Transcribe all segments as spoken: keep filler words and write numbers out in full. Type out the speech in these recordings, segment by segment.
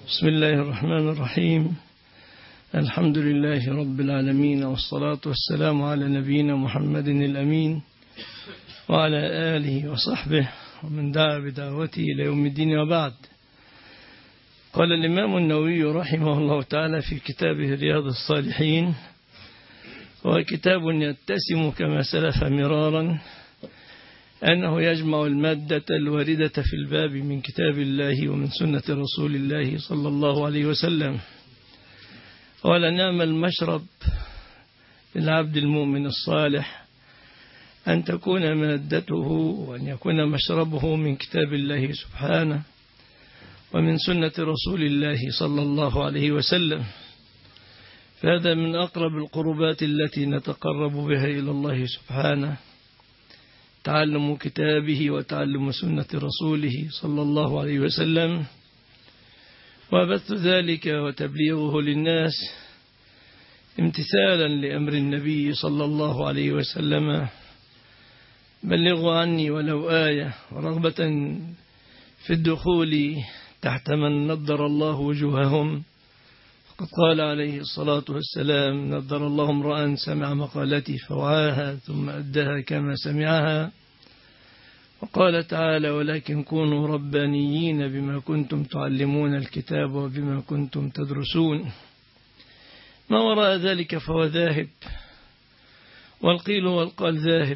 بسم الله الرحمن الرحيم. الحمد لله رب العالمين، والصلاة والسلام على نبينا محمد الأمين وعلى آله وصحبه ومن دعا بدعوته إلى يوم الدين، وبعد. قال الإمام النووي رحمه الله تعالى في كتابه رياض الصالحين: وكتاب يتسم كما سلف مرارا أنه يجمع المادة الواردة في الباب من كتاب الله ومن سنة رسول الله صلى الله عليه وسلم. ولنعم المشرب للعبد المؤمن الصالح أن تكون مادته وأن يكون مشربه من كتاب الله سبحانه ومن سنة رسول الله صلى الله عليه وسلم. فهذا من أقرب القربات التي نتقرب بها إلى الله سبحانه، تعلم كتابه وتعلم سنة رسوله صلى الله عليه وسلم، وبث ذلك وتبليغه للناس امتثالا لأمر النبي صلى الله عليه وسلم: بلغوا عني ولو آية، ورغبة في الدخول تحت من نضر الله وجوههم. فقد قال عليه الصلاة والسلام: نضر الله امرأ سمع مقالتي فوعاها ثم أداها كما سمعها. وقال تعالى: ولكن كونوا ربانيين بما كنتم تعلمون الكتاب وبما كنتم تدرسون. ما وراء ذلك فهو ذاهب، والقيل والقال ذاهب،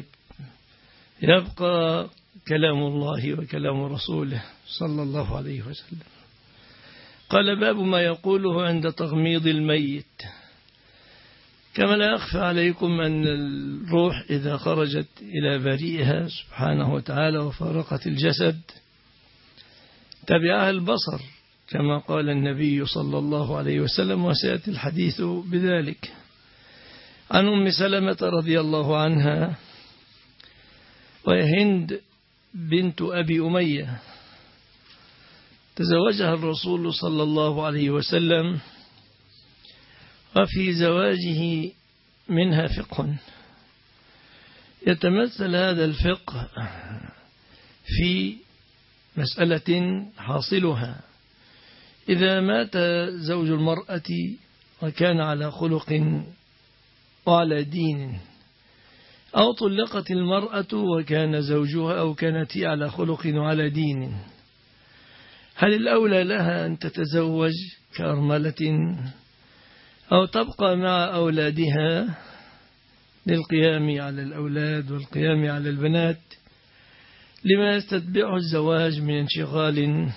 يبقى كلام الله وكلام رسوله صلى الله عليه وسلم. قال: باب ما يقوله عند تغميض الميت. كما لا يخفى عليكم أن الروح إذا خرجت إلى بريئها سبحانه وتعالى وفارقت الجسد تبعها البصر، كما قال النبي صلى الله عليه وسلم، وسيأتي الحديث بذلك. عن أم سلمة رضي الله عنها، وهي هند بنت أبي أمية، تزوجها الرسول صلى الله عليه وسلم، وفي زواجه منها فقه. يتمثل هذا الفقه في مسألة حاصلها: إذا مات زوج المرأة وكان على خلق وعلى دين، أو طلقت المرأة وكان زوجها أو كانت على خلق وعلى دين، هل الأولى لها أن تتزوج كأرملة أو تبقى مع أولادها للقيام على الأولاد والقيام على البنات، لما يستتبعه الزواج من انشغال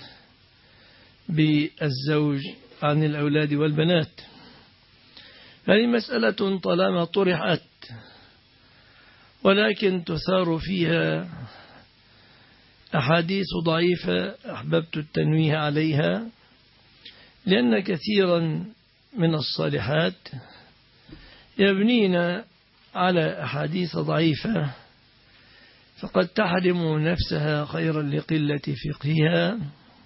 بالزوج عن الأولاد والبنات؟ هذه مسألة طالما طرحت، ولكن تثار فيها أحاديث ضعيفة أحببت التنويه عليها، لأن كثيرا من الصالحات يبنين على أحاديث ضعيفة، فقد تحرم نفسها خيرا لقلة فقهها.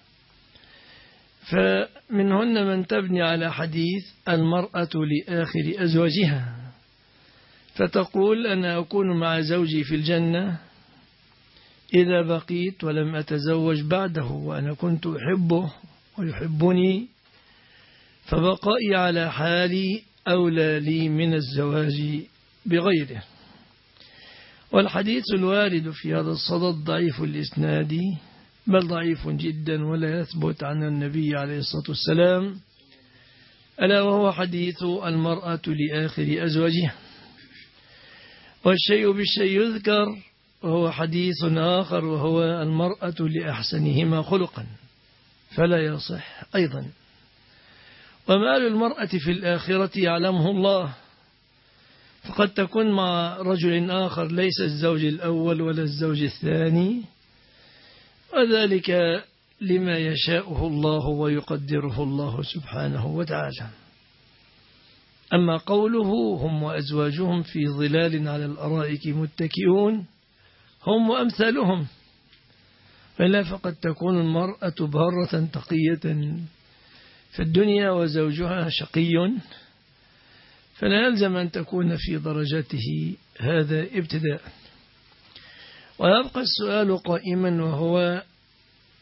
فمنهن من تبني على حديث المرأة لآخر أزواجها، فتقول: أنا أكون مع زوجي في الجنة إذا بقيت ولم أتزوج بعده، وأنا كنت أحبه ويحبني، فبقائي على حالي أولى لي من الزواج بغيره. والحديث الوارد في هذا الصدد ضعيف الإسناد، بل ضعيف جدا ولا يثبت عن النبي عليه الصلاة والسلام، ألا وهو حديث المرأة لآخر أزواجها. والشيء بالشيء يذكر، وهو حديث آخر، وهو المرأة لأحسنهما خلقا، فلا يصح أيضا. ومال المرأة في الآخرة يعلمه الله، فقد تكون مع رجل آخر ليس الزوج الأول ولا الزوج الثاني، وذلك لما يشاءه الله ويقدره الله سبحانه وتعالى. أما قوله: هم وأزواجهم في ظلال على الأرائك متكئون، هم وأمثالهم، فلا فقد تكون المرأة بارة تقية في الدنيا وزوجها شقي، فلا يلزم أن تكون في درجته هذا ابتداء. ويبقى السؤال قائما، وهو: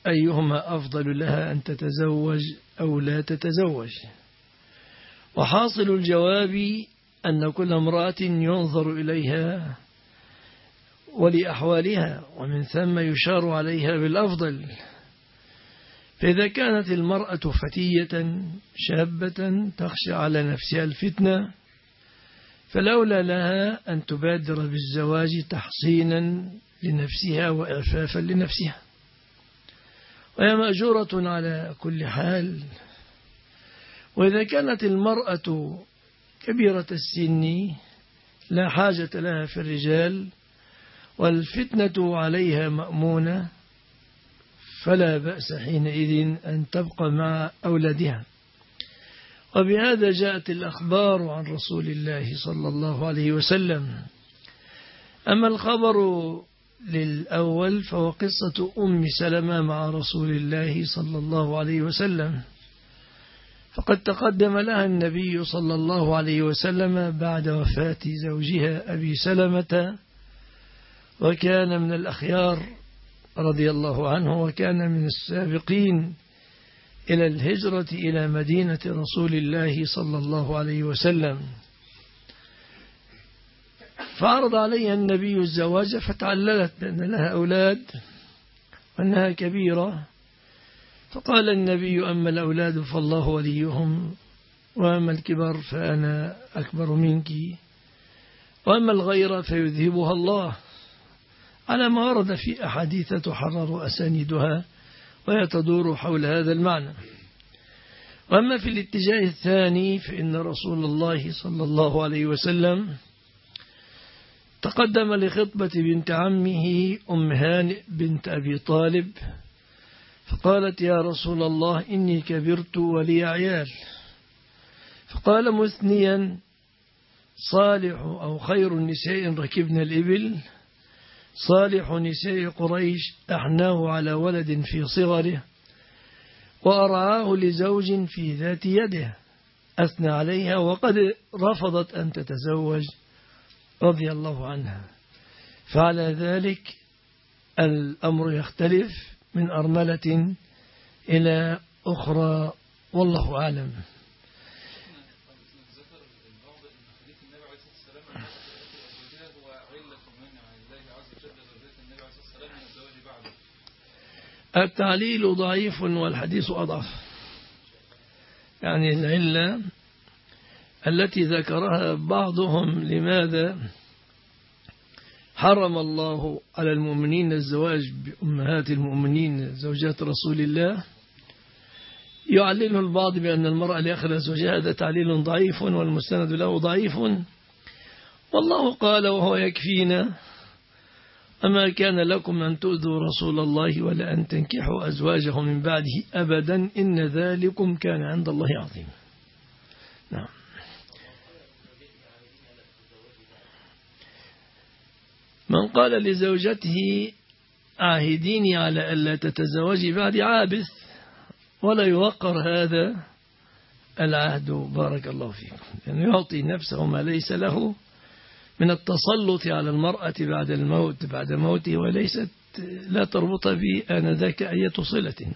أيهما أفضل لها أن تتزوج أو لا تتزوج. وحاصل الجواب أن كل امرأة ينظر إليها ولأحوالها، ومن ثم يشار عليها بالأفضل. فإذا كانت المرأة فتية شابة تخشى على نفسها الفتنة، فلولا لها أن تبادر بالزواج تحصينا لنفسها وإعفافا لنفسها، وهي مأجورة على كل حال. وإذا كانت المرأة كبيرة السن لا حاجة لها في الرجال والفتنة عليها مأمونة، فلا بأس حينئذ أن تبقى مع أولادها. وبهذا جاءت الأخبار عن رسول الله صلى الله عليه وسلم. أما الخبر للأول فهو قصة أم سلمة مع رسول الله صلى الله عليه وسلم، فقد تقدم لها النبي صلى الله عليه وسلم بعد وفاة زوجها أبي سلمة، وكان من الأخيار رضي الله عنه، وكان من السابقين إلى الهجرة إلى مدينة رسول الله صلى الله عليه وسلم. فعرض عليها النبي الزواج، فتعللت بأن لها أولاد وأنها كبيرة، فقال النبي: أما الأولاد فالله وليهم، وأما الكبر فأنا أكبر منك، وأما الغيرة فيذهبها الله، على ما ورد في أحاديث تحرر أسانيدها وهي تدور حول هذا المعنى. وأما في الاتجاه الثاني فإن رسول الله صلى الله عليه وسلم تقدم لخطبة بنت عمه أم هانئ بنت أبي طالب، فقالت: يا رسول الله إني كبرت ولي عيال. فقال مثنيا: صالح أو خير النساء ركبنا الإبل، صالح نساء قريش أحناه على ولد في صغره، وأرعاه لزوج في ذات يده، أثنى عليها وقد رفضت أن تتزوج رضي الله عنها. فعلى ذلك الأمر يختلف من أرملة إلى أخرى، والله أعلم. التعليل ضعيف والحديث أضعف، يعني العلة التي ذكرها بعضهم لماذا حرم الله على المؤمنين الزواج بأمهات المؤمنين زوجات رسول الله، يعلله البعض بأن المرأة لآخر زوجها، هذا تعليل ضعيف والمستند له ضعيف. والله قال: وهو يكفينا، أما كان لكم أن تؤذوا رسول الله ولا أن تنكحوا أزواجه من بعده أبدا، إن ذلكم كان عند الله عظيما. نعم. من قال لزوجته: عاهديني على ألا تتزوجي بعد، عابث ولا يوقر هذا العهد، بارك الله فيكم، لأنه يعني يعطي نفسه ما ليس له من التسلط على المرأة بعد الموت بعد موته، وليست لا تربط به آنذاك أية صلة.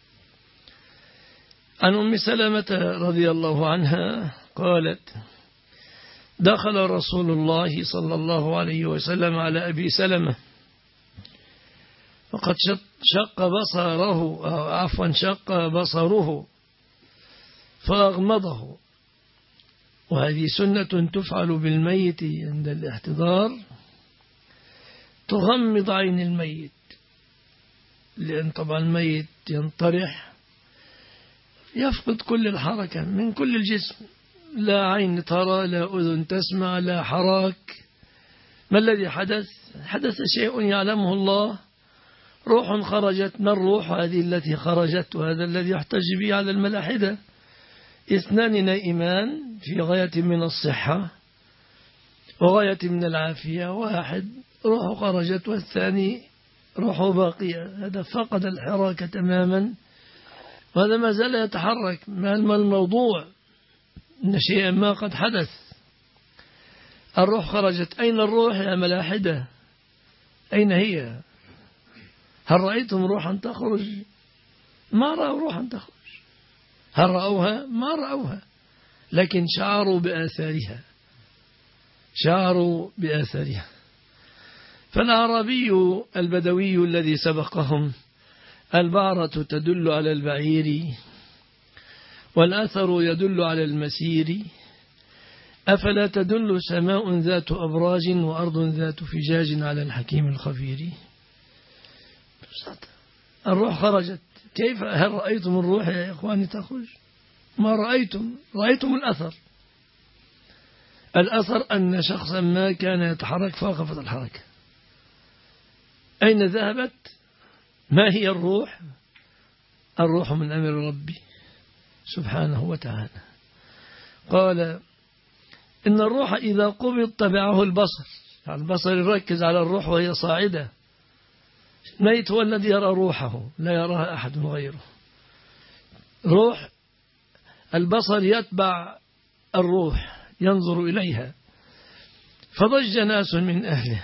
عن أم سلمة رضي الله عنها قالت: دخل رسول الله صلى الله عليه وسلم على أبي سلمة، وقد شق بصره عفوا شق بصره فأغمضه، وهذه سنة تفعل بالميت عند الاحتضار، تغمض عين الميت، لأن طبعا الميت ينطرح يفقد كل الحركة من كل الجسم، لا عين ترى، لا أذن تسمع، لا حراك. ما الذي حدث؟ حدث شيء يعلمه الله، روح خرجت. ما الروح هذه التي خرجت؟ وهذا الذي يحتج به على الملاحدة. اثنان نائمان في غاية من الصحة وغاية من العافية، واحد روحه خرجت والثاني روحه باقية، هذا فقد الحراك تماما، وهذا ما زال يتحرك. ما الموضوع؟ إن شيئا ما قد حدث. الروح خرجت، أين الروح يا ملاحدة؟ أين هي؟ هل رأيتم روحا تخرج؟ ما رأوا روحا تخرج. هل رأوها؟ ما رأوها، لكن شعروا بآثارها، شعروا بآثارها. فالأعرابي البدوي الذي سبقهم: البعرة تدل على البعير، والأثر يدل على المسير، أفلا تدل سماء ذات أبراج وأرض ذات فجاج على الحكيم الخبير. الروح خرجت. كيف؟ هل رأيتم الروح يا إخواني تخرج؟ ما رأيتم، رأيتم الأثر. الأثر أن شخصا ما كان يتحرك فوقفت الحركة. أين ذهبت؟ ما هي الروح؟ الروح من أمر ربي سبحانه وتعالى. قال: إن الروح إذا قبض تبعه البصر. يعني البصر يركز على الروح وهي صاعدة. الميت هو الذي يرى روحه، لا يراها أحد غيره. روح البصر يتبع الروح، ينظر إليها. فضج ناس من أهله،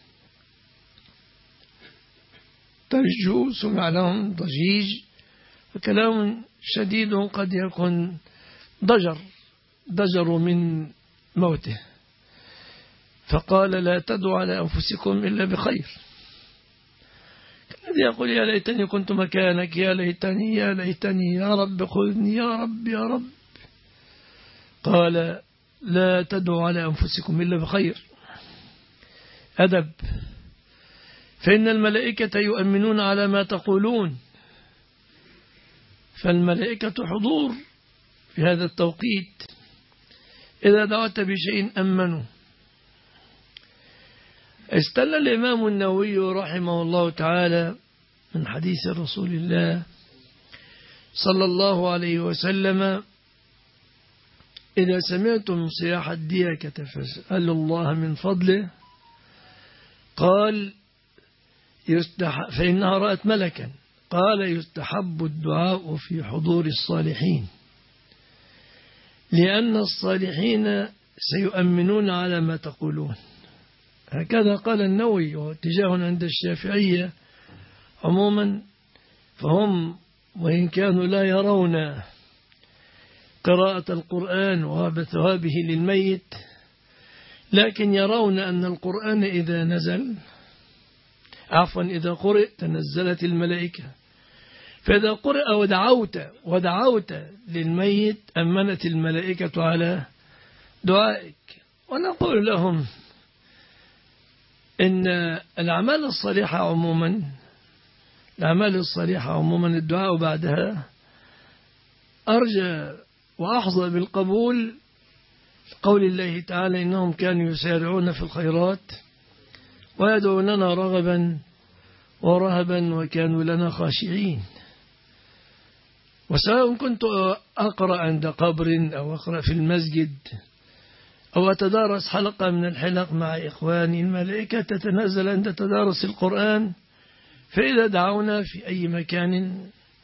ترجو، سمع لهم ضجيج، وكلام شديد قد يكون ضجر ضجر من موته. فقال: لا تدعوا على أنفسكم إلا بخير. الذي يقول: يا ليتني كنت مكانك، يا ليتني يا ليتني يا رب خذني يا رب يا رب. قال: لا تدعوا على أنفسكم إلا بخير. أدب. فإن الملائكة يؤمنون على ما تقولون. فالملائكة حضور في هذا التوقيت. إذا دعوت بشيء أمنوا. استدل الإمام النووي رحمه الله تعالى من حديث رسول الله صلى الله عليه وسلم: إذا سمعتم صياح الديكة فاسألوا الله من فضله. قال: فإنها رأت ملكا. قال: يستحب الدعاء في حضور الصالحين، لأن الصالحين سيؤمنون على ما تقولون. هكذا قال النووي. واتجاه عند الشافعية عموما، فهم وإن كانوا لا يرون قراءة القرآن وثوابه للميت، لكن يرون أن القرآن إذا نزل عفوا إذا قرئ تنزلت الملائكة. فإذا قرئ ودعوت ودعوت للميت أمنت الملائكة على دعائك. ونقول لهم إن الأعمال الصالحة عموما الأعمال الصالحة عموما الدعاء بعدها أرجى وأحظى بالقبول. قول الله تعالى: إنهم كانوا يسارعون في الخيرات ويدعوننا رغبا ورهبا وكانوا لنا خاشعين. وسواء كنت أقرأ عند قبر أو أقرأ في المسجد أو أتدارس حلقة من الحلق مع إخواني، الملائكة تتنزل عند تدارس القرآن. فإذا دعونا في أي مكان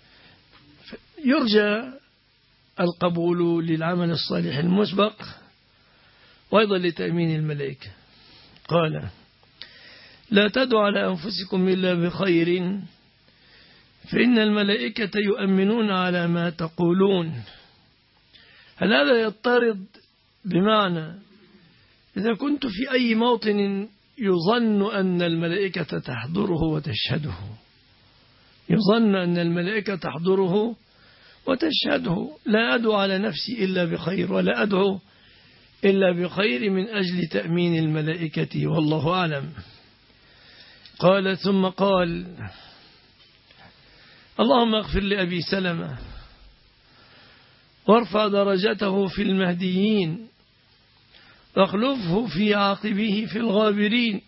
يرجى القبول للعمل الصالح المسبق وأيضا لتأمين الملائكة. قال: لا تدعوا على أنفسكم إلا بخير، فإن الملائكة يؤمنون على ما تقولون. هل هذا يضطرد؟ بمعنى إذا كنت في أي موطن يظن أن الملائكة تحضره وتشهده، يظن أن الملائكة تحضره وتشهده، لا أدعو على نفسي إلا بخير، ولا أدعو إلا بخير من أجل تأمين الملائكة، والله أعلم. قال: ثم قال: اللهم اغفر لأبي سلمة وارفع درجته في المهديين واخلفه في عاقبه في الغابرين،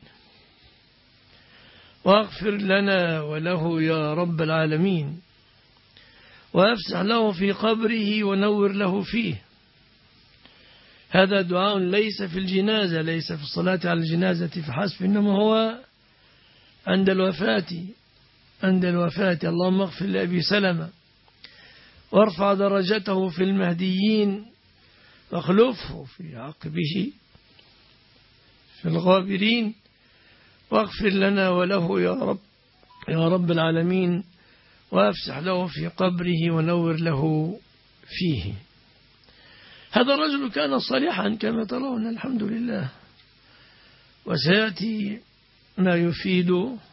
واغفر لنا وله يا رب العالمين، وافسح له في قبره ونور له فيه. هذا دعاء ليس في الجنازة، ليس في الصلاة على الجنازة فحسب، إنما هو عند الوفاة عند الوفاة. اللهم اغفر لأبي سلمة وارفع درجته في المهديين واخلفه في عقبه في الغابرين، واغفر لنا وله يا رب يا رب العالمين، وافسح له في قبره ونور له فيه. هذا الرجل كان صالحا كما ترون الحمد لله، وسيأتي ما يفيد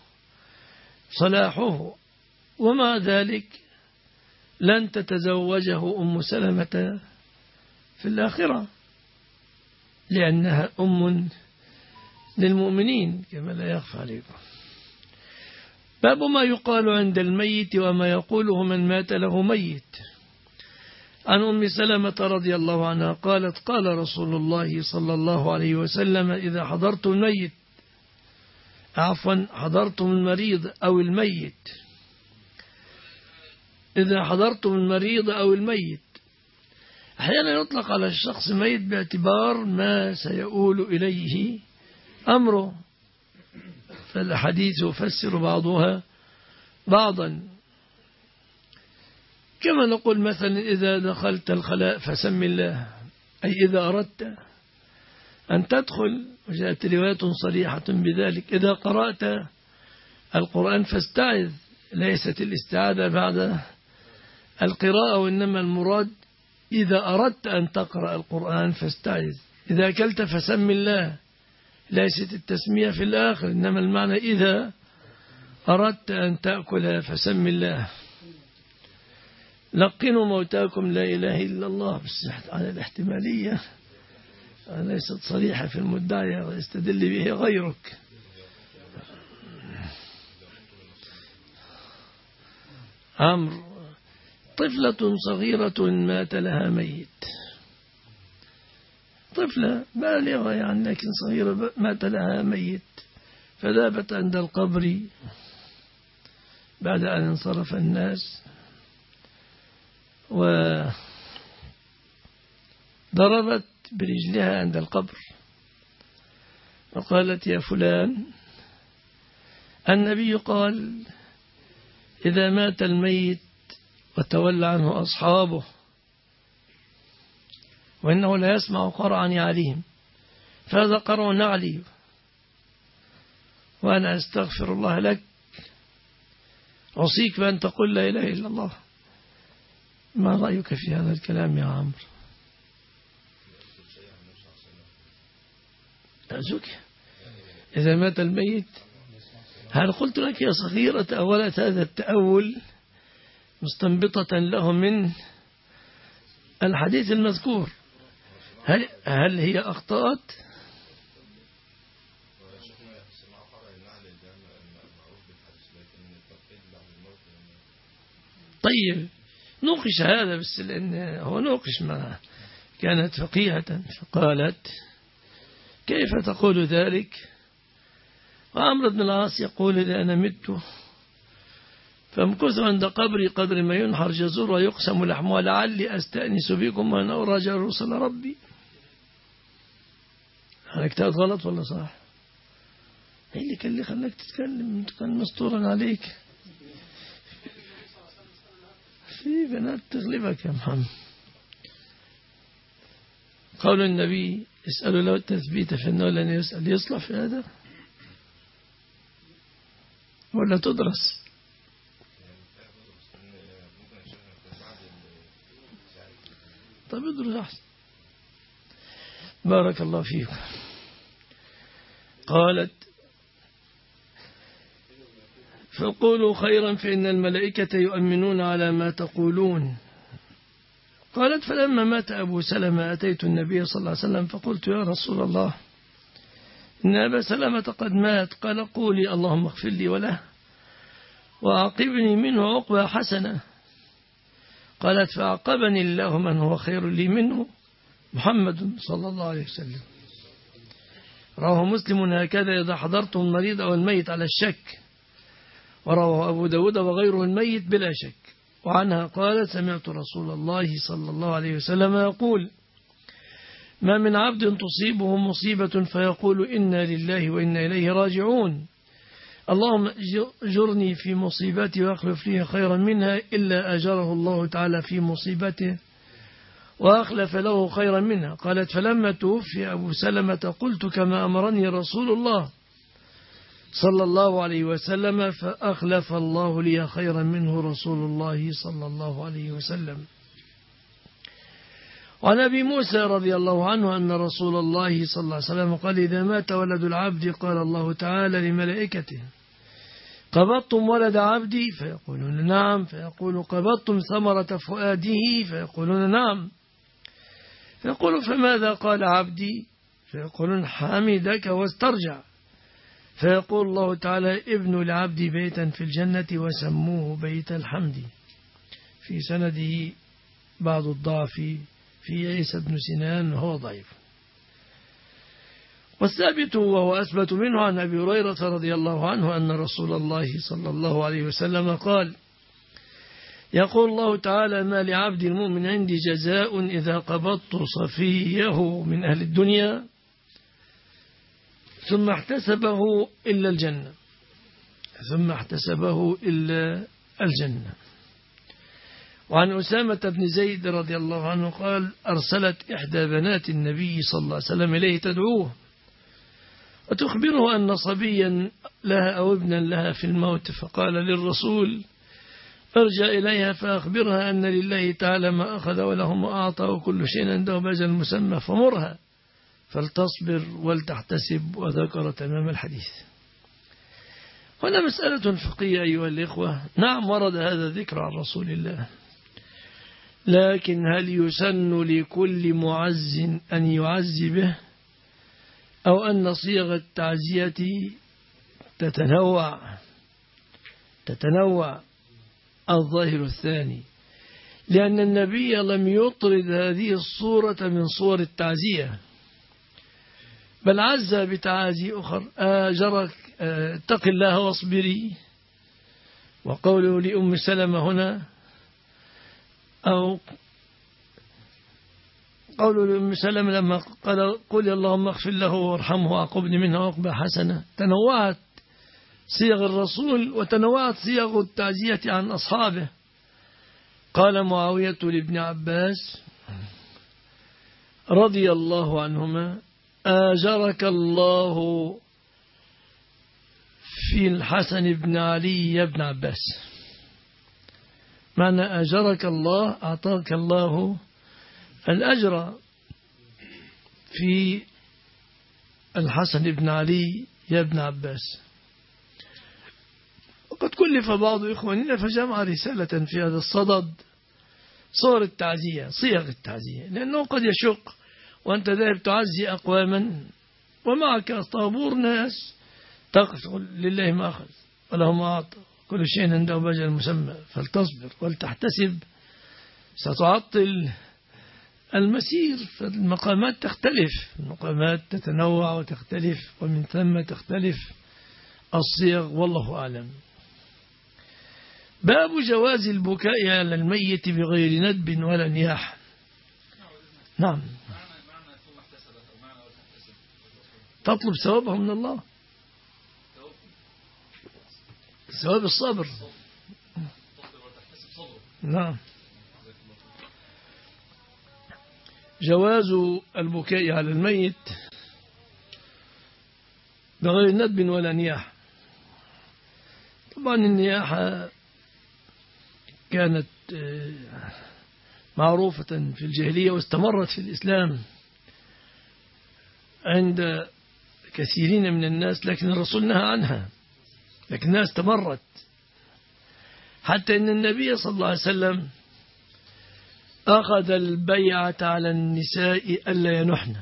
صلاحه، ومع ذلك لن تتزوجه أم سلمة في الآخرة لأنها أم للمؤمنين كما لا يخفى عليكم. باب ما يقال عند الميت وما يقوله من مات له ميت. عن أم سلمة رضي الله عنها قالت قال رسول الله صلى الله عليه وسلم إذا حضرتم الميت عفوا حضرتم المريض أو الميت إذا حضرتم المريض أو الميت. أحيانا يطلق على الشخص ميت باعتبار ما سيؤول إليه أمره، فالحديث يفسر بعضها بعضا، كما نقول مثلا إذا دخلت الخلاء فسم الله، أي إذا أردت أن تدخل، وجاءت روايات صريحة بذلك. إذا قرأت القرآن فاستعذ، ليست الاستعاذة بعد القراءة، وإنما المراد إذا أردت أن تقرأ القرآن فاستعذ. إذا أكلت فسم الله، ليست التسمية في الآخر، إنما المعنى إذا أردت أن تأكل فسم الله. لقنوا موتاكم لا إله إلا الله، بس على الاحتمالية ليست صريحة في المدعي يستدل به غيرك. عمرو طفلة صغيرة مات لها ميت، طفلة بالغة يعني لكن صغيرة مات لها ميت، فذهبت عند القبر بعد أن انصرف الناس وضربت برجلها عند القبر وقالت يا فلان النبي قال إذا مات الميت وتولى عنه أصحابه وإنه لا يسمع قرعا عليهم، فهذا قرع نعلي، وأنا أستغفر الله لك، أوصيك بأن تقول لا إله إلا الله. ما رأيك في هذا الكلام يا عمرو؟ أرجوك إذا مات الميت، هل قلت لك يا صغيرة أولت هذا التأول مستنبطة له من الحديث المذكور؟ هل, هل هي أخطأت؟ طيب نوقش هذا، بس لأن هو نوقش ما كانت فقيهة فقالت كيف تقول ذلك؟ وعمرو بن العاص يقول إذا أنا مت فامكث عند قبري قدر ما ينحر جزور ويقسم لحمها لعلي أستأنس بكم وأنا أراجع رسل ربي. أنا كتاب غلط ولا صح؟ إيه اللي كان اللي خلاك تتكلم؟ كان مستورا عليك، في بنات تغلبك يا محمد. قول النبي اسألوا له التثبيت فإنه لن يسأل، يصلح في هذا ولا تدرس؟ طيب ادرس أحسن. بارك الله فيكم. قالت فقولوا خيرا فإن الملائكة يؤمنون على ما تقولون. قالت فلما مات أبو سلمة أتيت النبي صلى الله عليه وسلم فقلت يا رسول الله إن أبا سلمة قد مات. قال قولي اللهم اغفر لي وله وأعقبني منه عقبة حسنة. قالت فأعقبني الله من هو خير لي منه محمد صلى الله عليه وسلم. رواه مسلم هكذا إذا حضرتم المريض أو الميت على الشك، ورواه أبو داود وغيره الميت بلا شك. وعنها قالت سمعت رسول الله صلى الله عليه وسلم يقول ما من عبد تصيبه مصيبة فيقول إنا لله وإنا إليه راجعون اللهم اجرني في مصيبتي واخلف لي خيرا منها إلا أجره الله تعالى في مصيبته وأخلف له خيرا منها. قالت فلما توفي أبو سلمة قلت كما أمرني رسول الله صلى الله عليه وسلم فأخلف الله لي خيرا منه رسول الله صلى الله عليه وسلم. وعن أبي موسى رضي الله عنه أن رسول الله صلى الله عليه وسلم قال إذا مات ولد العبد قال الله تعالى لملائكته قبضتم ولد عبدي فيقولون نعم، فيقول قبضتم ثمرة فؤاده فيقولون نعم، فيقول فماذا قال عبدي فيقولون حمدك واسترجع، فيقول الله تعالى ابن لعبدي بيتا في الجنة وسموه بيت الحمد. في سنده بعض الضعف في عيسى بن سنان وهو ضعيف. والثابت وهو أثبت منه عن أبي هريرة رضي الله عنه أن رسول الله صلى الله عليه وسلم قال يقول الله تعالى ما لعبد المؤمن عندي جزاء إذا قبضت صفيه من أهل الدنيا ثم احتسبه إلا الجنة ثم احتسبه إلا الجنة. وعن أسامة بن زيد رضي الله عنه قال أرسلت إحدى بنات النبي صلى الله عليه وسلم إليه تدعوه وتخبره أن صبيا لها أو ابنا لها في الموت، فقال للرسول ارجع إليها فأخبرها أن لله تعالى ما أخذ وله ما أعطى وكل شيء عنده بأجل مسمى فمرها فلتصبر ولتحتسب، وذكر تمام الحديث. هنا مسألة فقهية أيها الإخوة. نعم ورد هذا الذكر عن رسول الله، لكن هل يسن لكل معز أن يعز به أو أن صيغ التعزية تتنوع تتنوع الظاهر الثاني، لأن النبي لم يطرد هذه الصورة من صور التعزية، بل عز بتعازي أخر آجرك اتق الله واصبري. وقوله لأم سلمة هنا أو قوله لأم سلمة لما قال قل اللهم اغفر له وارحمه وعقبني منها وعقبة حسنة، تنوعت صيغ الرسول وتنوعت صيغ التعزية عن أصحابه. قال معاوية لابن عباس رضي الله عنهما آجرك الله في الحسن بن علي يا ابن عباس، معنى آجرك الله أعطاك الله الأجر في الحسن بن علي يا ابن عباس. وقد كلف بعض إخواننا فجمع رسالة في هذا الصدد صور التعزية صيغ التعزية، لأنه قد يشق وأنت ذاهب تعزي أقواما ومعك طابور ناس تقول لله ما أخذ وله ما أعطى كل شيء عنده بأجل مسمى فلتصبر ولتحتسب، ستعطل المسير. فالمقامات تختلف، المقامات تتنوع وتختلف، ومن ثم تختلف الصيغ والله أعلم. باب جواز البكاء على الميت بغير ندب ولا نياح. نعم، تطلب ثوابه من الله، ثواب الصبر. نعم، جواز البكاء على الميت بغير ندب ولا نياح. طبعا النياحة كانت معروفة في الجاهلية واستمرت في الإسلام عند كثيرين من الناس، لكن الرسول نهى عنها، لكنها استمرت حتى أن النبي صلى الله عليه وسلم أخذ البيعة على النساء ألا ينحن.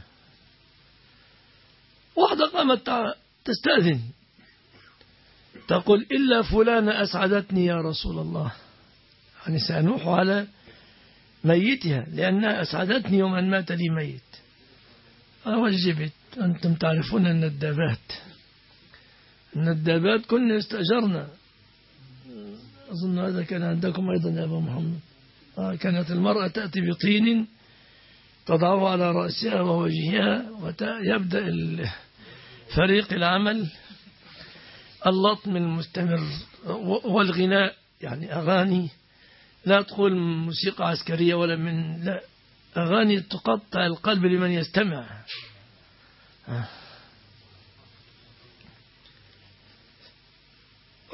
واحدة قامت تستأذن تقول إلا فلان أسعدتني يا رسول الله، يعني سأنوح على ميتها لأنها أسعدتني يوم أن مات لي ميت. أوجبت. أنتم تعرفون أن الدابات أن الدابات كنا استأجرنا، أظن هذا كان عندكم أيضا يا أبا محمد. كانت المرأة تأتي بطين تضعه على رأسها ووجهها ويبدأ فريق العمل اللطم المستمر والغناء، يعني أغاني لا تقول موسيقى عسكرية ولا من لا أغاني تقطع القلب لمن يستمع.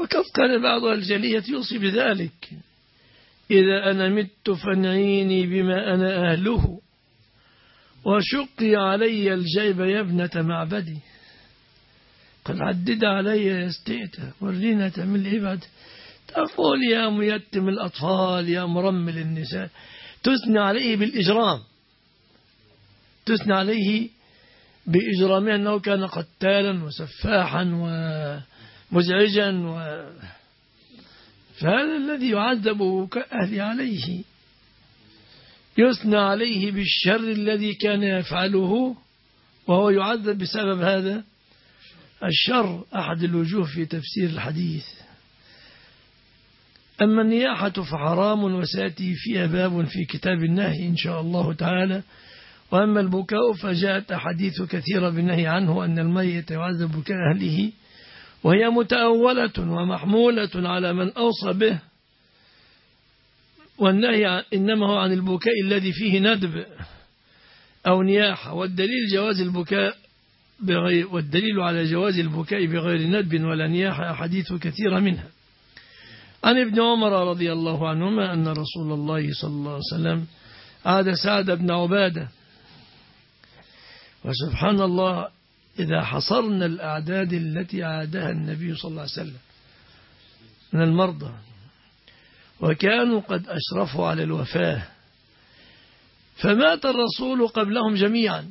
وقد كان بعض الجلية يوصي بذلك: إذا أنا مت فانعيني بما أنا أهله، وشقي علي الجيب يا ابنة معبدي. قد عدد علي يا استئتة، ورينا تعمل إيه بعد؟ تقول يا ميتم الأطفال، يا مرمل النساء، تثني عليه بالإجرام، تثني عليه بإجرامه أنه كان قتالا وسفاحا ومزعجا و... فهذا الذي يعذب كأهل عليه، يثنى عليه بالشر الذي كان يفعله وهو يعذب بسبب هذا الشر. أحد الوجوه في تفسير الحديث. أما النياحة فحرام، وسيأتي فيها باب في كتاب النهي إن شاء الله تعالى. وأما البكاء فجاءت أحاديث كثيرة بالنهي عنه، أن الميت يعذب بكاء أهله، وهي متأولة ومحمولة على من أوصى به، والنهي إنما هو عن البكاء الذي فيه ندب أو نياحة. والدليل جواز البكاء بغير والدليل على جواز البكاء بغير ندب ولا نياحة أحاديث كثيرة منها. عن ابن عمر رضي الله عنهما أن رسول الله صلى الله عليه وسلم عاد سعد بن عبادة. وسبحان الله، إذا حصرنا الأعداد التي عادها النبي صلى الله عليه وسلم من المرضى، وكانوا قد أشرفوا على الوفاة، فمات الرسول قبلهم جميعا،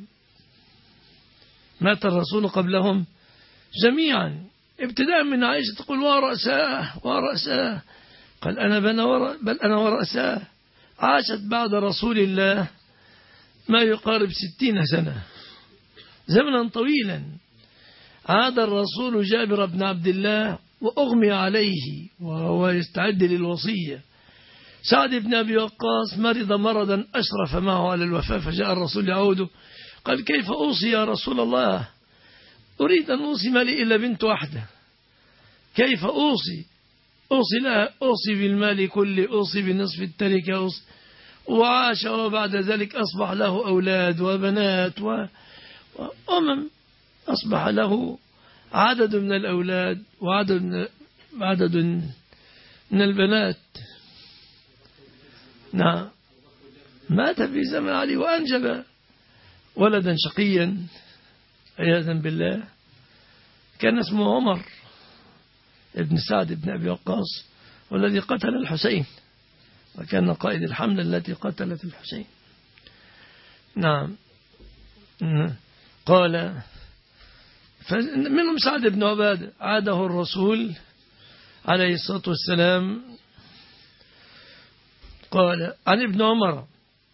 مات الرسول قبلهم جميعا، ابتداء من عائشة تقول ورأساه ورأساه، قال أنا بل أنا ورأساه. عاشت بعد رسول الله ما يقارب ستين سنة، زمنا طويلا. عاد الرسول جابر بن عبد الله وأغمي عليه وهو يستعد للوصية. سعد بن أبي وقاص مرض مرضا أشرف معه على الوفاة، فجاء الرسول يعوده، قال كيف أوصي يا رسول الله؟ أريد أن أوصي ما لي إلا بنت واحدة، كيف أوصي؟ أوصي لها، أوصي بالمال كله، أوصي بنصف التركة، أوصي. وعاش، وبعد ذلك أصبح له أولاد وبنات وأمم، أصبح له عدد من الأولاد وعدد من, عدد من البنات. نعم، مات في زمن علي وأنجب ولدا شقيا عياذا بالله، كان اسمه عمر ابن سعد بن أبي وقاص، والذي قتل الحسين، وكان قائد الحملة التي قتلت الحسين. نعم. قال منهم سعد بن عبادة، عاده الرسول عليه الصلاة والسلام. قال عن ابن عمر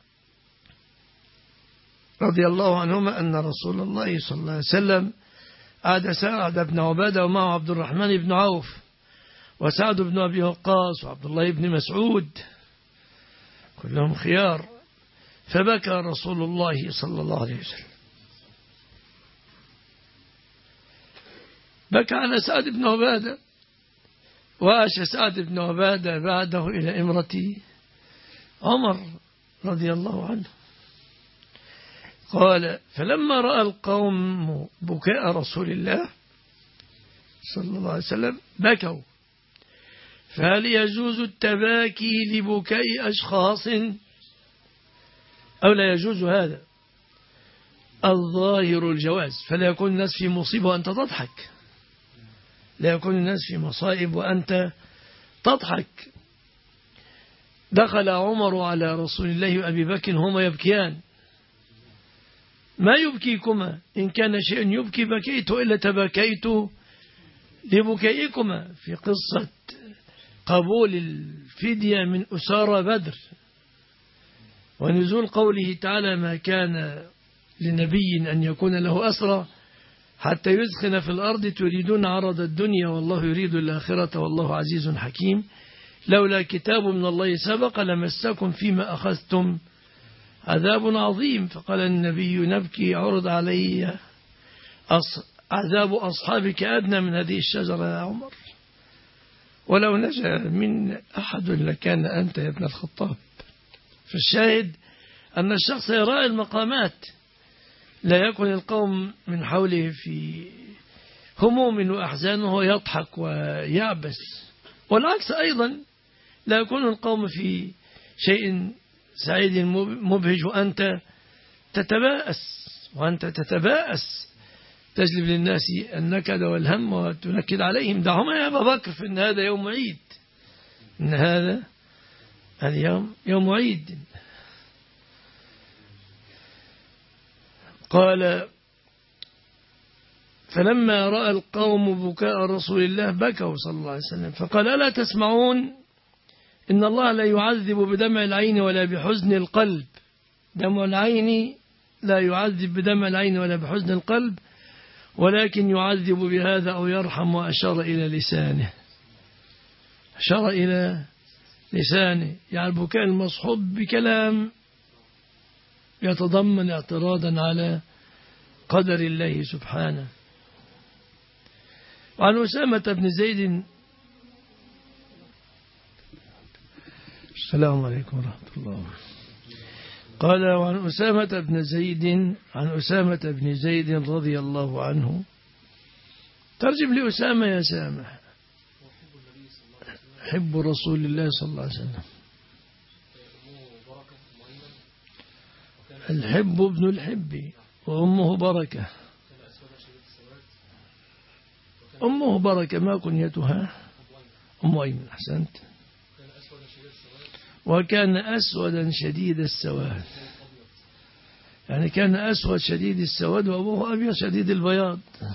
رضي الله عنهما أن رسول الله صلى الله عليه وسلم عاد سعد بن عبادة ومعه عبد الرحمن بن عوف وسعد بن أبي وقاص وعبد الله بن مسعود، كلهم خيار. فبكى رسول الله صلى الله عليه وسلم، بكى على سعد بن عبادة. وعاش سعد بن عبادة بعده إلى إمرة عمر رضي الله عنه. قال فلما رأى القوم بكاء رسول الله صلى الله عليه وسلم بكوا، فهل يجوز التباكي لبكاء أشخاص أو لا يجوز هذا؟ الظاهر الجواز، فلا يكون الناس في مصيبة وأنت تضحك، لا يكون الناس في مصائب وأنت تضحك. دخل عمر على رسول الله وأبي بكر هما يبكيان، ما يبكيكما؟ إن كان شيء يبكي بكيت، إلا تبكيت لبكائكما. في قصة قبول الفدية من أسارى بدر ونزول قوله تعالى ما كان لنبي أن يكون له أسرى حتى يسخن في الأرض تريدون عرض الدنيا والله يريد الآخرة والله عزيز حكيم، لولا كتاب من الله سبق لمسكم فيما أخذتم عذاب عظيم. فقال النبي نبكي عرض علي عذاب أصحابك أدنى من هذه الشجرة يا عمر، ولو نجا من أحد لكان أنت يا ابن الخطاب. فالشاهد أن الشخص يراعي المقامات، لا يكون القوم من حوله في هموم وأحزان وهو يضحك ويعبس. والعكس أيضا، لا يكون القوم في شيء سعيد مبهج وأنت تتباءس وأنت تتباءس تجلب للناس النكد والهم وتنكد عليهم. دعهما يا أبا بكر فإن هذا يوم عيد، إن هذا اليوم يوم عيد. قال فلما رأى القوم بكاء رسول الله بكوا صلى الله عليه وسلم، فقال ألا تسمعون إن الله لا يعذب بدمع العين ولا بحزن القلب. دمع العين لا يعذب بدمع العين ولا بحزن القلب، ولكن يعذب بهذا أو يرحم. وأشار إلى لسانه، أشار إلى لسانه، يعني البكاء المصحوب بكلام يتضمن اعتراضا على قدر الله سبحانه. وعن أسامة بن زيد، السلام عليكم ورحمة الله، قال وعن أسامة بن زيد عن أسامة بن زيد رضي الله عنه. ترجم لأسامة يا سامح. حب رسول الله صلى الله عليه وسلم. الحب ابن الحب وأمه بركة. أمه بركة ما كنيتها أم أيمن. أحسنت. وكان أسودا شديد السواد، يعني كان أسود شديد السواد وأبوه أبيض شديد البياض.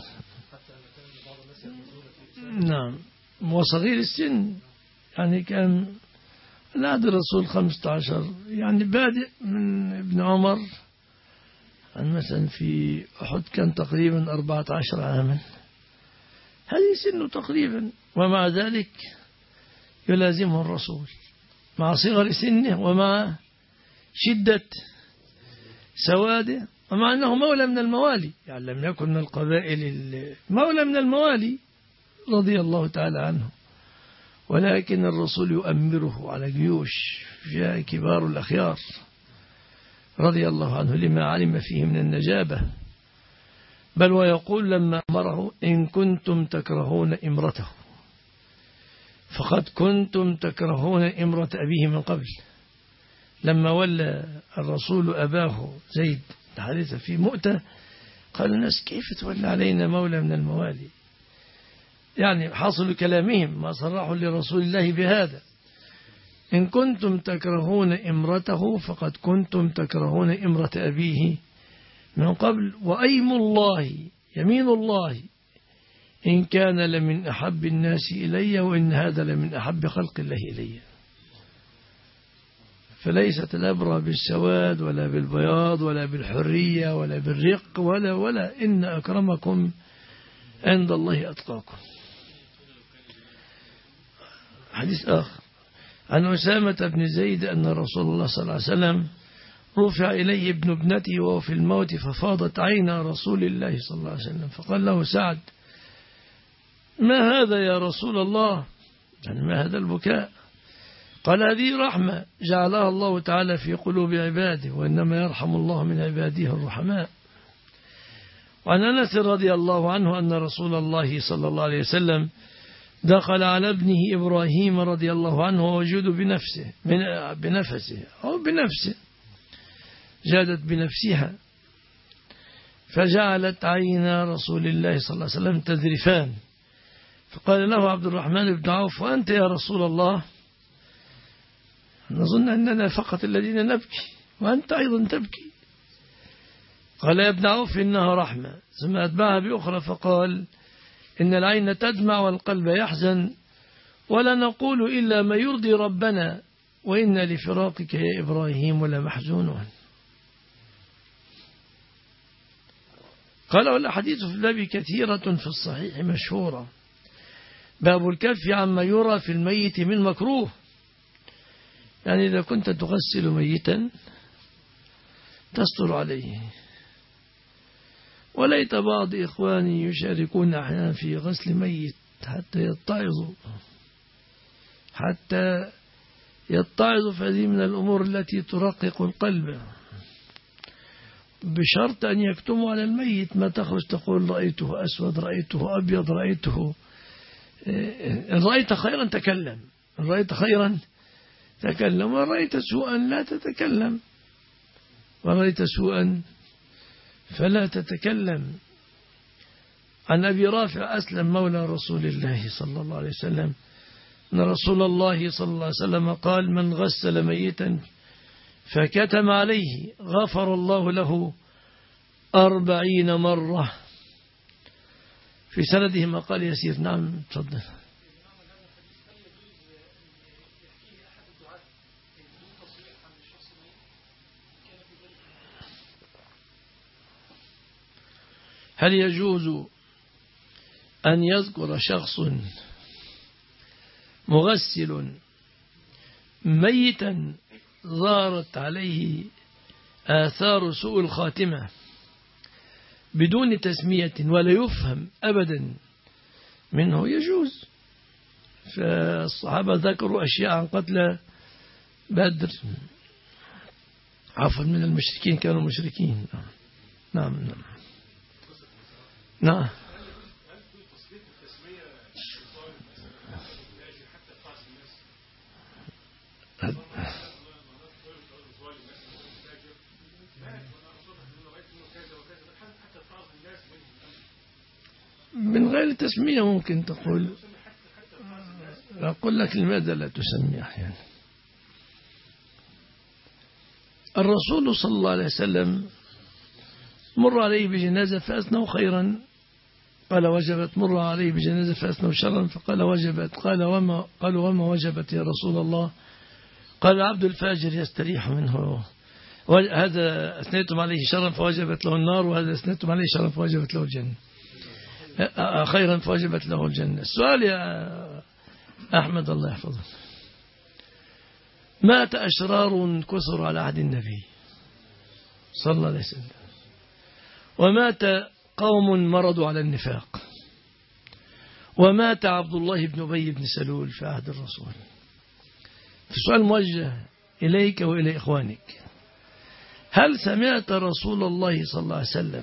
نعم. وصغير السن، يعني كان نادي الرسول خمسة عشر، يعني بادئ من ابن عمر، يعني مثلا في أحد كان تقريبا أربعة عشر عاما، هذه سنه تقريبا، ومع ذلك يلازمه الرسول مع صغر سنه ومع شدة سواده، ومع أنه مولى من الموالي، يعني لم يكن من القبائل، مولى من الموالي رضي الله تعالى عنه، ولكن الرسول يؤمره على جيوش فيها كبار الأخيار رضي الله عنه لما علم فيه من النجابة. بل ويقول لما أمره إن كنتم تكرهون إمرته فقد كنتم تكرهون إمرة أبيه من قبل. لما ولى الرسول أباه زيد حارثة في مؤتة قال الناس كيف تولى علينا مولى من الموالي، يعني حاصل كلامهم ما صرحوا لرسول الله بهذا. إن كنتم تكرهون إمرته فقد كنتم تكرهون إمرة أبيه من قبل، وأيم الله يمين الله إن كان لمن أحب الناس إلي وإن هذا لمن أحب خلق الله إلي. فليست الأبرة بالسواد ولا بالبياض ولا بالحرية ولا بالرق ولا ولا إن أكرمكم عند الله أتقاكم. حديث آخر عن أسامة بن زيد أن رسول الله صلى الله عليه وسلم رفع إليه ابن ابنته وهو في الموت ففاضت عينا رسول الله صلى الله عليه وسلم، فقال له سعد ما هذا يا رسول الله، يعني ما هذا البكاء؟ قال هذه رحمة جعلها الله تعالى في قلوب عباده، وإنما يرحم الله من عباده الرحماء. وعن أنس رضي الله عنه أن رسول الله صلى الله عليه وسلم دخل على ابنه إبراهيم رضي الله عنه ووجود بنفسه بنفسه أو بنفسه جادت بنفسها، فجعلت عينا رسول الله صلى الله عليه وسلم تذرفان، فقال له عبد الرحمن بن عوف وأنت يا رسول الله؟ نظن أننا فقط الذين نبكي وأنت أيضا تبكي. قال يا ابن عوف إنها رحمة، ثم أتبعها بأخرى فقال إن العين تدمع والقلب يحزن ولا نقول إلا ما يرضي ربنا وإن لفراقك يا إبراهيم لمحزونون. قال والأحاديث في الباب كثيرة في الصحيح مشهورة. باب الكف عما يرى في الميت من مكروه، يعني إذا كنت تغسل ميتا تستر عليه. وليت بعض إخواني يشاركون أحيانا في غسل ميت حتى يتعظوا حتى يتعظوا، فهذه من الأمور التي ترقق القلب. بشرط أن يكتموا على الميت، ما تخرج تقول رأيته أسود، رأيته أبيض، رأيته، إن رأيت خيرا تكلم، إن رأيت خيرا تكلم، وإن رأيت سوءا لا تتكلم، وإن رأيت سوءا فلا تتكلم. عن أبي رافع أسلم مولى رسول الله صلى الله عليه وسلم أن رسول الله صلى الله عليه وسلم قال: من غسل ميتا فكتم عليه غفر الله له أربعين مرة. في سنده ما قال يسير. نعم تفضل. هل يجوز أن يذكر شخص مغسل ميتا ظهرت عليه آثار سوء الخاتمة بدون تسمية ولا يفهم أبدا منه؟ يجوز. فالصحابة ذكروا أشياء عن قتلى بدر، عفوا من المشركين، كانوا مشركين. نعم نعم نعم. من غير تسمية ممكن تقول. أقول لك لماذا لا تسمي أحيانا. الرسول صلى الله عليه وسلم مر عليه بجنازة فأثنوا خيرا قال وجبت، مر عليه بجنازة فأثنوا شرا فقال وجبت، قال وما قالوا وما وجبت يا رسول الله؟ قال عبد الفاجر يستريح منه، هذا أثنيتم عليه شرا فوجبت له النار، وهذا أثنيتم عليه شرا فوجبت له الجنة، خيرا فوجبت له الجنة. السؤال يا أحمد الله يحفظه: مات أشرار كثر على عهد النبي صلى الله عليه وسلم، ومات قوم مرضوا على النفاق، ومات عبد الله بن أبي بن سلول في عهد الرسول. السؤال موجه إليك وإلى إخوانك: هل سمعت رسول الله صلى الله عليه وسلم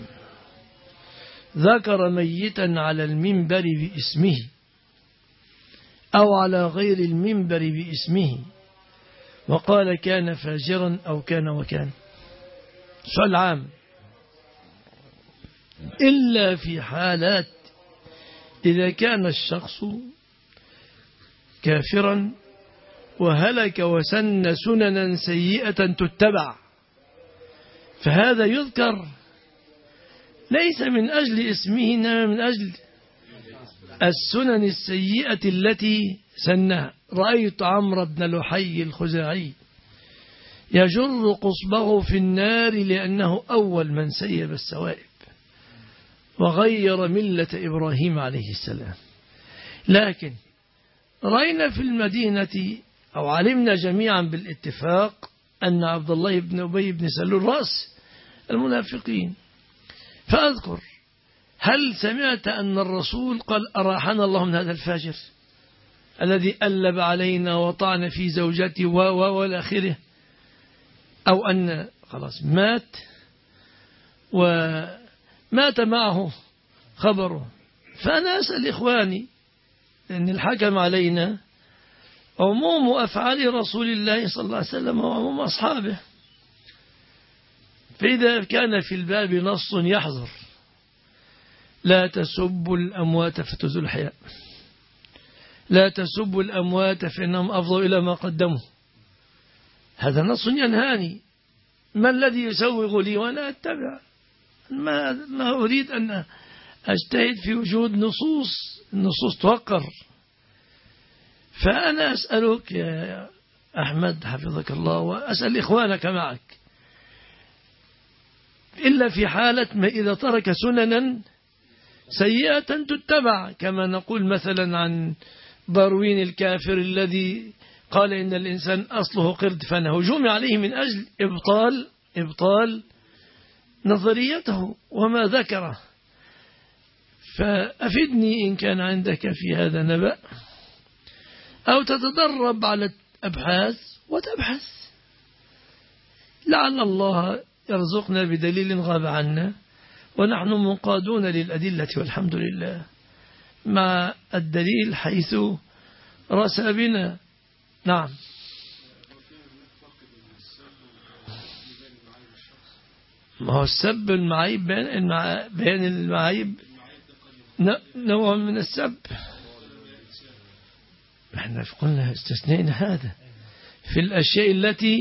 ذكر ميتا على المنبر باسمه أو على غير المنبر باسمه وقال كان فاجرا أو كان وكان؟ سؤال عام. إلا في حالات إذا كان الشخص كافرا وهلك وسن سننا سيئة تتبع، فهذا يذكر ليس من أجل اسمه إنما من أجل السنن السيئة التي سنها. رأيت عمرو بن لحي الخزاعي يجر قصبه في النار لأنه أول من سيب السوائب وغير ملة إبراهيم عليه السلام. لكن رأينا في المدينة أو علمنا جميعا بالاتفاق أن عبد الله بن أبي بن سلول رأس المنافقين. فأذكر: هل سمعت أن الرسول قال أراحنا الله من هذا الفاجر الذي ألب علينا وطعن في زوجتي و و والآخره؟ أو أن خلاص مات ومات معه خبره. فأنا أسأل إخواني أن الحكم علينا عموم أفعال رسول الله صلى الله عليه وسلم وعموم أصحابه، فإذا كان في الباب نص يحظر لا تسبوا الأموات فتزوا الحياء، لا تسبوا الأموات فإنهم أفضوا إلى ما قدموا، هذا نص ينهاني. ما الذي يسوغ لي وأنا أتبع؟ ما, ما أريد أن أجتهد في وجود نصوص، النصوص توقر. فأنا أسألك يا أحمد حفظك الله وأسأل إخوانك معك: إلا في حالة ما إذا ترك سننا سيئة تتبع، كما نقول مثلا عن داروين الكافر الذي قال إن الإنسان أصله قرد، فهجوم عليه من أجل إبطال إبطال نظريته وما ذكره. فأفدني إن كان عندك في هذا نبأ، أو تتدرب على الأبحاث وتبحث، لعل الله يرزقنا بدليل غاب عنا، ونحن منقادون للأدلة والحمد لله مع الدليل حيث رسى بنا. نعم. ما هو السب المعيب بيان المعيب نوع من السب. احنا قلنا استثنينا هذا في الأشياء التي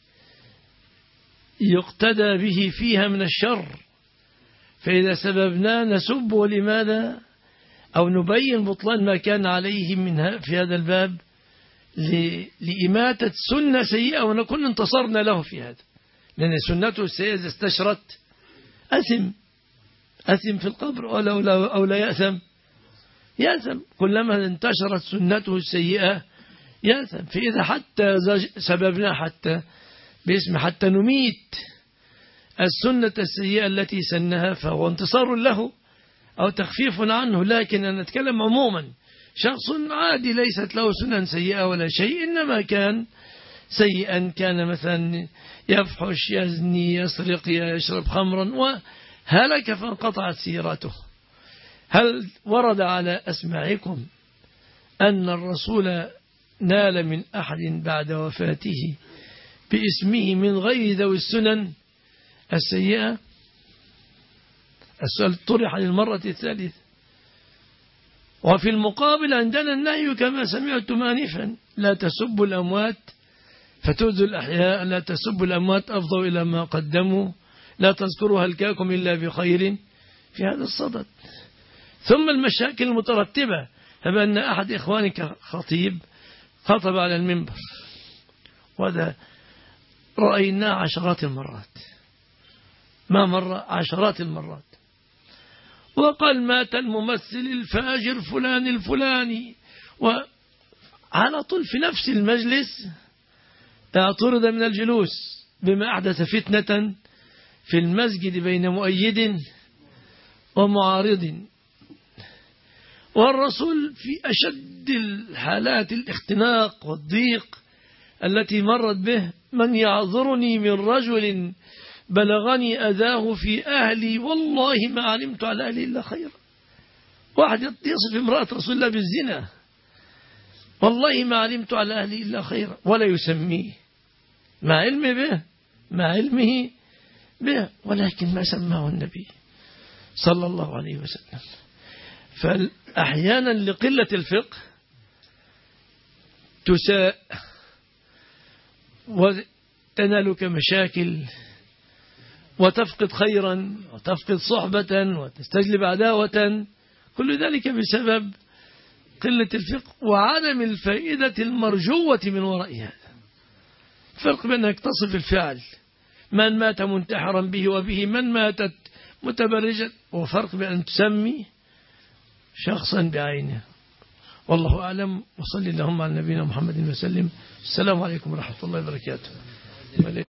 يقتدى به فيها من الشر، فإذا سببنا نسب لماذا أو نبين بطلان ما كان عليه من في هذا الباب لإماتة سنة سيئة، ونكون انتصرنا له في هذا، لأن سنته السيئة إذا استشرت أثم أثم في القبر أو لا يأثم يأثم، كلما انتشرت سنته السيئة يأثم. فإذا حتى سببنا حتى باسم حتى نميت السنة السيئة التي سنها فهو انتصار له أو تخفيف عنه. لكن أنا أتكلم عموما، شخص عادي ليست له سنن سيئة ولا شيء، إنما كان سيئا، كان مثلا يفحش يزني يسرق يشرب خمرا وهلك فانقطعت سيرته. هل ورد على أسماعكم أن الرسول نال من أحد بعد وفاته باسمه من غير ذوي السنن السيئة؟ السؤال طرح للمرة الثالثة. وفي المقابل عندنا النهي كما سمعتم آنفا: لا تسبوا الأموات فتؤذوا الأحياء، لا تسبوا الأموات أفضوا إلى ما قدموا، لا تذكروا هلكاكم إلا بخير، في هذا الصدد. ثم المشاكل المترتبة، فبأن أحد إخوانك خطيب خطب على المنبر، وهذا رأيناه عشرات المرات، ما مرة عشرات المرات، وقال مات الممثل الفاجر فلان الفلاني، وعلى طول في نفس المجلس اعترض من الجلوس بما أحدث فتنة في المسجد بين مؤيد ومعارض. والرسول في أشد الحالات الاختناق والضيق التي مرت به: من يعذرني من رجل بلغني أذاه في أهلي والله ما علمت على أهلي إلا خيرا. واحد يصف امرأة رسول الله بالزنا: والله ما علمت على أهلي إلا خيرا، ولا يسميه مع علمه به مع علمه به، ولكن ما سماه النبي صلى الله عليه وسلم. فأحيانا لقلة الفقه تساء وتنالك مشاكل وتفقد خيرا وتفقد صحبة وتستجلب عداوة، كل ذلك بسبب قلة الفقه وعدم الفائدة المرجوة من وراء هذا. فرق بين أنك تصف الفعل: من مات منتحرا به وبه من ماتت متبرجة، وفرق بين أن تسمي شخصا بعينه. والله أعلم، وصلي اللهم على نبينا محمد وسلم. السلام عليكم ورحمة الله وبركاته.